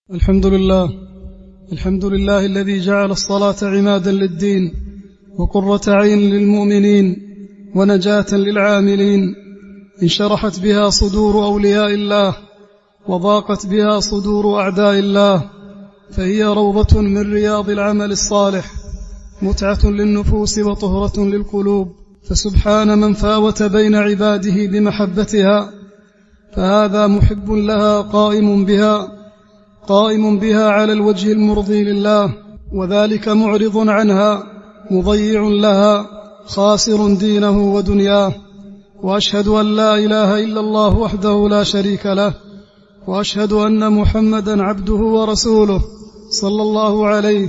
الحمد لله الذي جعل الصلاة عمادا للدين وقرة عين للمؤمنين ونجاة للعاملين، انشرحت بها صدور أولياء الله وضاقت بها صدور أعداء الله، فهي روضة من رياض العمل الصالح، متعة للنفوس وطهرة للقلوب. فسبحان من فاوت بين عباده بمحبتها، فهذا محب لها قائم بها على الوجه المرضي لله، وذلك معرض عنها مضيع لها خاسر دينه ودنياه. وأشهد أن لا إله إلا الله وحده لا شريك له، وأشهد أن محمدا عبده ورسوله صلى الله عليه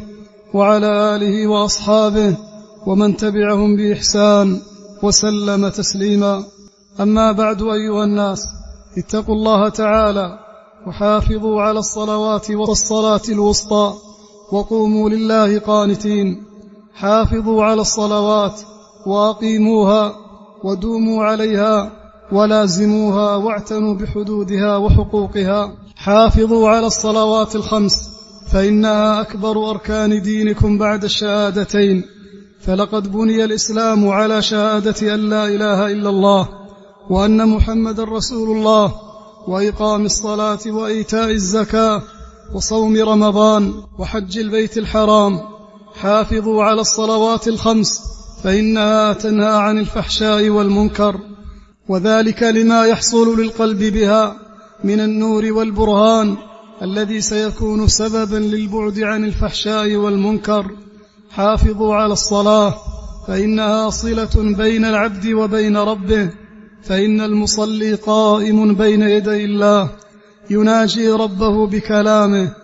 وعلى آله وأصحابه ومن تبعهم بإحسان وسلم تسليما. أما بعد، أيها الناس، اتقوا الله تعالى وحافظوا على الصلوات والصلاة الوسطى وقوموا لله قانتين. حافظوا على الصلوات وأقيموها ودوموا عليها ولازموها واعتنوا بحدودها وحقوقها. حافظوا على الصلوات الخمس، فإنها أكبر أركان دينكم بعد الشهادتين، فلقد بني الإسلام على شهادة أن لا إله إلا الله وأن محمدا رسول الله، وإقام الصلاة وإيتاء الزكاة وصوم رمضان وحج البيت الحرام. حافظوا على الصلوات الخمس، فإنها تنهى عن الفحشاء والمنكر، وذلك لما يحصل للقلب بها من النور والبرهان الذي سيكون سببا للبعد عن الفحشاء والمنكر. حافظوا على الصلاة، فإنها صلة بين العبد وبين ربه، فإن المصلي قائم بين يدي الله يناجي ربه بكلامه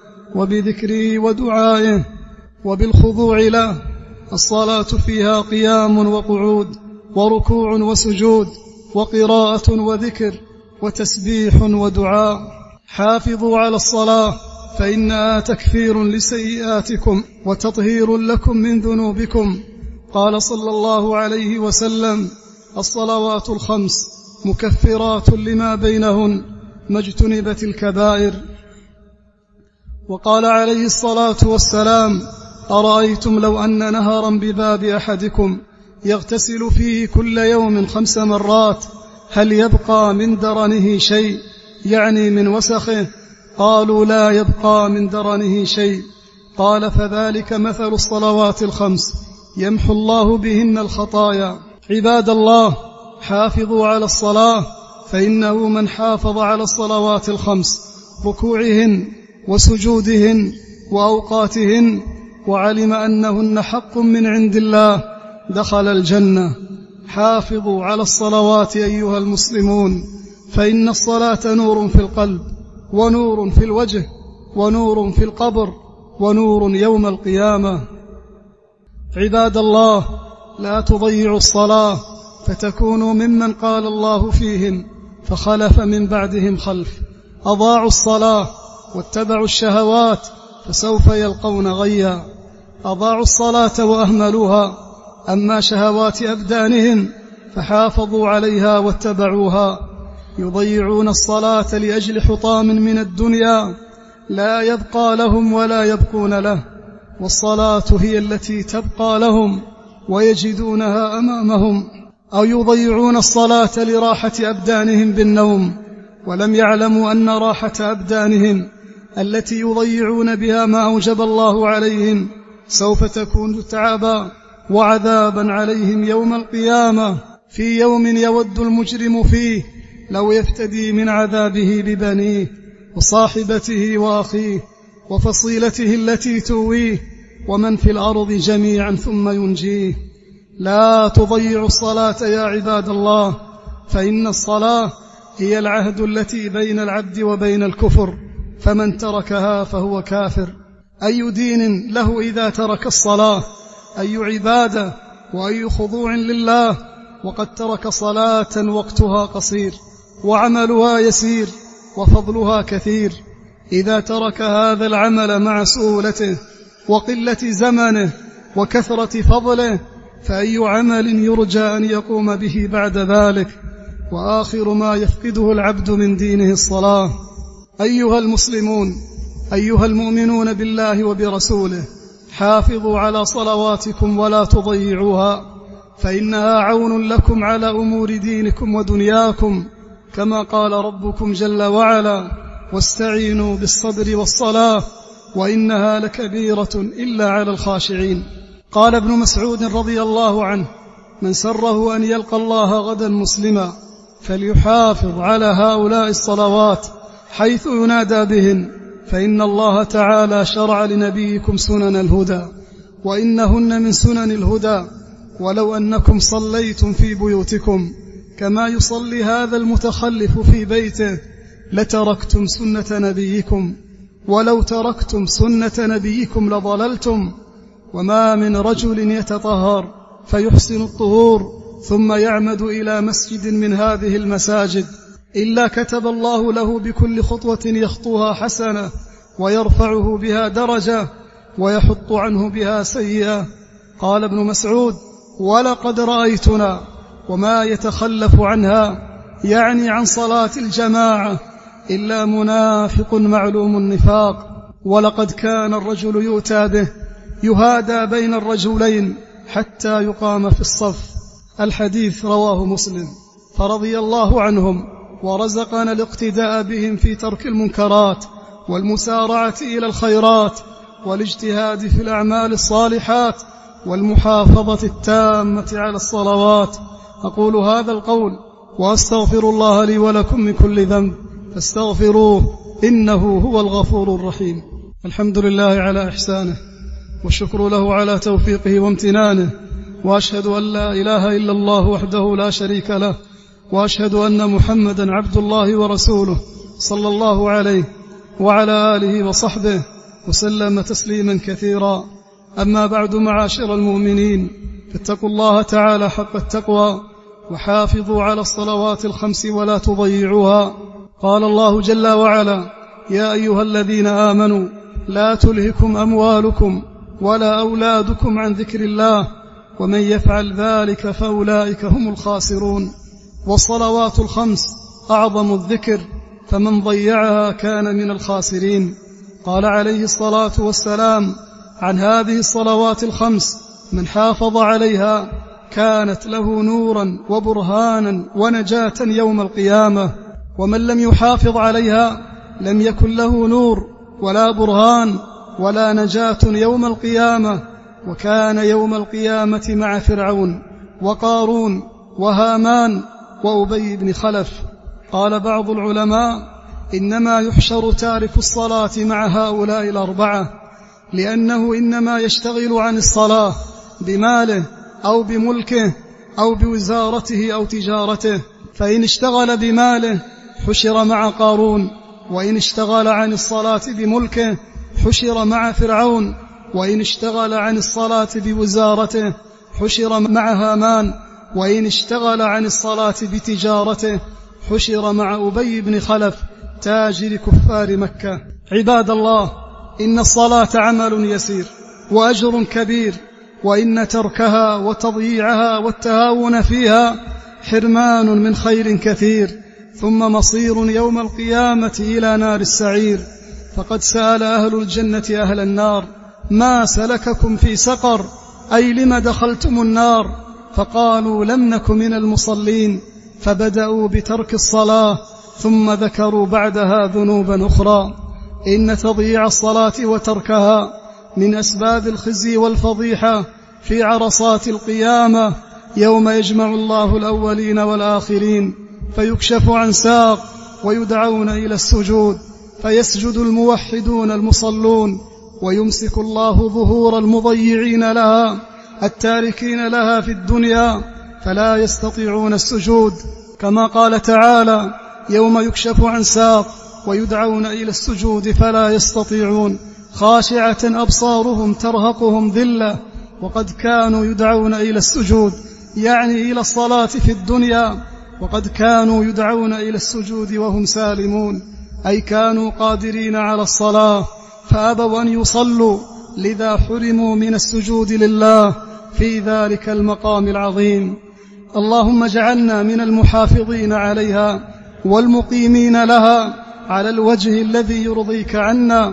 وبذكره ودعائه وبالخضوع له. الصلاة فيها قيام وقعود وركوع وسجود وقراءة وذكر وتسبيح ودعاء. حافظوا على الصلاة، فإنها تكفير لسيئاتكم وتطهير لكم من ذنوبكم. قال صلى الله عليه وسلم: الصلوات الخمس مكفرات لما بينهن ما اجتنبت الكبائر. وقال عليه الصلاة والسلام: أرأيتم لو أن نهرا بباب أحدكم يغتسل فيه كل يوم 5 مرات هل يبقى من درنه شيء؟ يعني من وسخه. قالوا: لا يبقى من درنه شيء. قال: فذلك مثل الصلوات الخمس يمحو الله بهن الخطايا. عباد الله، حافظوا على الصلاة، فإنه من حافظ على الصلوات الخمس، ركوعهن وسجودهن وأوقاتهن، وعلم أنهن حق من عند الله، دخل الجنة. حافظوا على الصلوات أيها المسلمون، فإن الصلاة نور في القلب ونور في الوجه ونور في القبر ونور يوم القيامة. عباد الله، لا تضيعوا الصلاة فتكونوا ممن قال الله فيهم: فخلف من بعدهم خلف أضاعوا الصلاة واتبعوا الشهوات فسوف يلقون غيا. أضاعوا الصلاة وأهملوها، أما شهوات أبدانهم فحافظوا عليها واتبعوها. يضيعون الصلاة لأجل حطام من الدنيا لا يبقى لهم ولا يبقون له، والصلاة هي التي تبقى لهم ويجدونها أمامهم. أو يضيعون الصلاة لراحة أبدانهم بالنوم، ولم يعلموا أن راحة أبدانهم التي يضيعون بها ما أوجب الله عليهم سوف تكون تعبا وعذابا عليهم يوم القيامة، في يوم يود المجرم فيه لو يفتدي من عذابه ببنيه وصاحبته وأخيه وفصيلته التي تويه ومن في الأرض جميعا ثم ينجيه. لا تضيعوا الصلاة يا عباد الله، فإن الصلاة هي العهد التي بين العبد وبين الكفر، فمن تركها فهو كافر. أي دين له إذا ترك الصلاة؟ أي عبادة وأي خضوع لله وقد ترك صلاة وقتها قصير وعملها يسير وفضلها كثير؟ إذا ترك هذا العمل مع سهولته وقلة زمنه وكثرة فضله، فأي عمل يرجى أن يقوم به بعد ذلك؟ وآخر ما يفقده العبد من دينه الصلاة. أيها المسلمون، أيها المؤمنون بالله وبرسوله، حافظوا على صلواتكم ولا تضيعوها، فإنها عون لكم على أمور دينكم ودنياكم، كما قال ربكم جل وعلا: واستعينوا بالصبر والصلاة وإنها لكبيرة إلا على الخاشعين. قال ابن مسعود رضي الله عنه: من سره أن يلقى الله غدا مسلما فليحافظ على هؤلاء الصلوات حيث ينادى بهن، فإن الله تعالى شرع لنبيكم سنن الهدى، وإنهن من سنن الهدى، ولو أنكم صليتم في بيوتكم كما يصلي هذا المتخلف في بيته لتركتم سنة نبيكم، ولو تركتم سنة نبيكم لضللتم. وما من رجل يتطهر فيحسن الطهور ثم يعمد إلى مسجد من هذه المساجد إلا كتب الله له بكل خطوة يخطوها حسنة، ويرفعه بها درجة، ويحط عنه بها سيئة. قال ابن مسعود: ولقد رأيتنا وما يتخلف عنها، يعني عن صلاة الجماعة، إلا منافق معلوم النفاق. ولقد كان الرجل يؤتى به يهادى بين الرجلين حتى يقام في الصف. الحديث رواه مسلم. فرضي الله عنهم ورزقنا الاقتداء بهم في ترك المنكرات والمسارعة إلى الخيرات والاجتهاد في الأعمال الصالحات والمحافظة التامة على الصلوات. أقول هذا القول وأستغفر الله لي ولكم من كل ذنب فاستغفروه إنه هو الغفور الرحيم. الحمد لله على إحسانه، والشكر له على توفيقه وامتنانه، وأشهد أن لا إله إلا الله وحده لا شريك له، وأشهد أن محمدا عبد الله ورسوله صلى الله عليه وعلى آله وصحبه وسلم تسليما كثيرا. أما بعد، معاشر المؤمنين، فاتقوا الله تعالى حق التقوى، وحافظوا على الصلوات الخمس ولا تضيعوها. قال الله جل وعلا: يا أيها الذين آمنوا لا تلهكم أموالكم ولا أولادكم عن ذكر الله ومن يفعل ذلك فأولئك هم الخاسرون. والصلوات الخمس أعظم الذكر، فمن ضيعها كان من الخاسرين. قال عليه الصلاة والسلام عن هذه الصلوات الخمس: من حافظ عليها كانت له نورا وبرهانا ونجاة يوم القيامة، ومن لم يحافظ عليها لم يكن له نور ولا برهان ولا نجاة يوم القيامة. وكان يوم القيامة مع فرعون وقارون وهامان وأبي بن خلف. قال بعض العلماء: إنما يحشر تارك الصلاة مع هؤلاء الأربعة، لأنه إنما يشتغل عن الصلاة بماله أو بملكه أو بوزارته أو تجارته، فإن اشتغل بماله حشر مع قارون، وإن اشتغل عن الصلاة بملكه حشر مع فرعون، وإن اشتغل عن الصلاة بوزارته حشر مع هامان، وإن اشتغل عن الصلاة بتجارته حشر مع أبي بن خلف تاجر كفار مكة. عباد الله، إن الصلاة عمل يسير وأجر كبير، وإن تركها وتضييعها والتهاون فيها حرمان من خير كثير، ثم مصير يوم القيامة إلى نار السعير. فقد سأل أهل الجنة أهل النار: ما سلككم في سقر؟ أي لم دخلتم النار؟ فقالوا: لم نك من المصلين. فبدأوا بترك الصلاة، ثم ذكروا بعدها ذنوبا أخرى. إن تضييع الصلاة وتركها من أسباب الخزي والفضيحة في عرصات القيامة، يوم يجمع الله الأولين والآخرين فيكشف عن ساق ويدعون إلى السجود، فيسجد الموحدون المصلون، ويمسك الله ظهور المضيعين لها التاركين لها في الدنيا، فلا يستطيعون السجود، كما قال تعالى: يوم يكشف عن ساق ويدعون إلى السجود فلا يستطيعون، خاشعة أبصارهم ترهقهم ذلة وقد كانوا يدعون إلى السجود، يعني إلى الصلاة في الدنيا، وقد كانوا يدعون إلى السجود وهم سالمون، أي كانوا قادرين على الصلاة فأبوا أن يصلوا، لذا حرموا من السجود لله في ذلك المقام العظيم. اللهم اجعلنا من المحافظين عليها والمقيمين لها على الوجه الذي يرضيك عنا،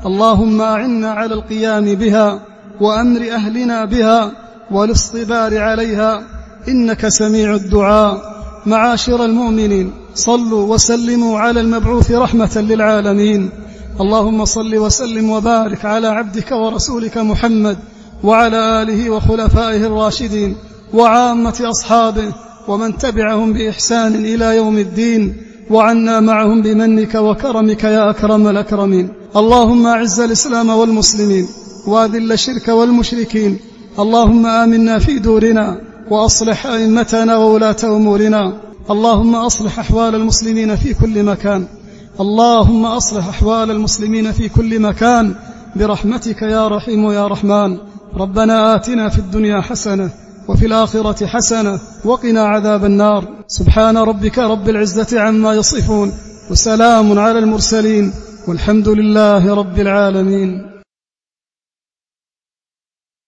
اللهم أعنا على القيام بها وأمر أهلنا بها والاصطبار عليها، إنك سميع الدعاء. معاشر المؤمنين، صلوا وسلموا على المبعوث رحمة للعالمين. اللهم صل وسلم وبارك على عبدك ورسولك محمد وعلى آله وخلفائه الراشدين وعامة أصحابه ومن تبعهم بإحسان إلى يوم الدين، وعنا معهم بمنك وكرمك يا أكرم الأكرمين. اللهم أعز الإسلام والمسلمين وأذل الشرك والمشركين. اللهم آمنا في دورنا وأصلح أئمتنا وولاة أمورنا. اللهم أصلح أحوال المسلمين في كل مكان. اللهم أصلح أحوال المسلمين في كل مكان برحمتك يا رحيم يا رحمن. ربنا آتنا في الدنيا حسنة وفي الآخرة حسنة وقنا عذاب النار. سبحان ربك رب العزة عما يصفون وسلام على المرسلين والحمد لله رب العالمين.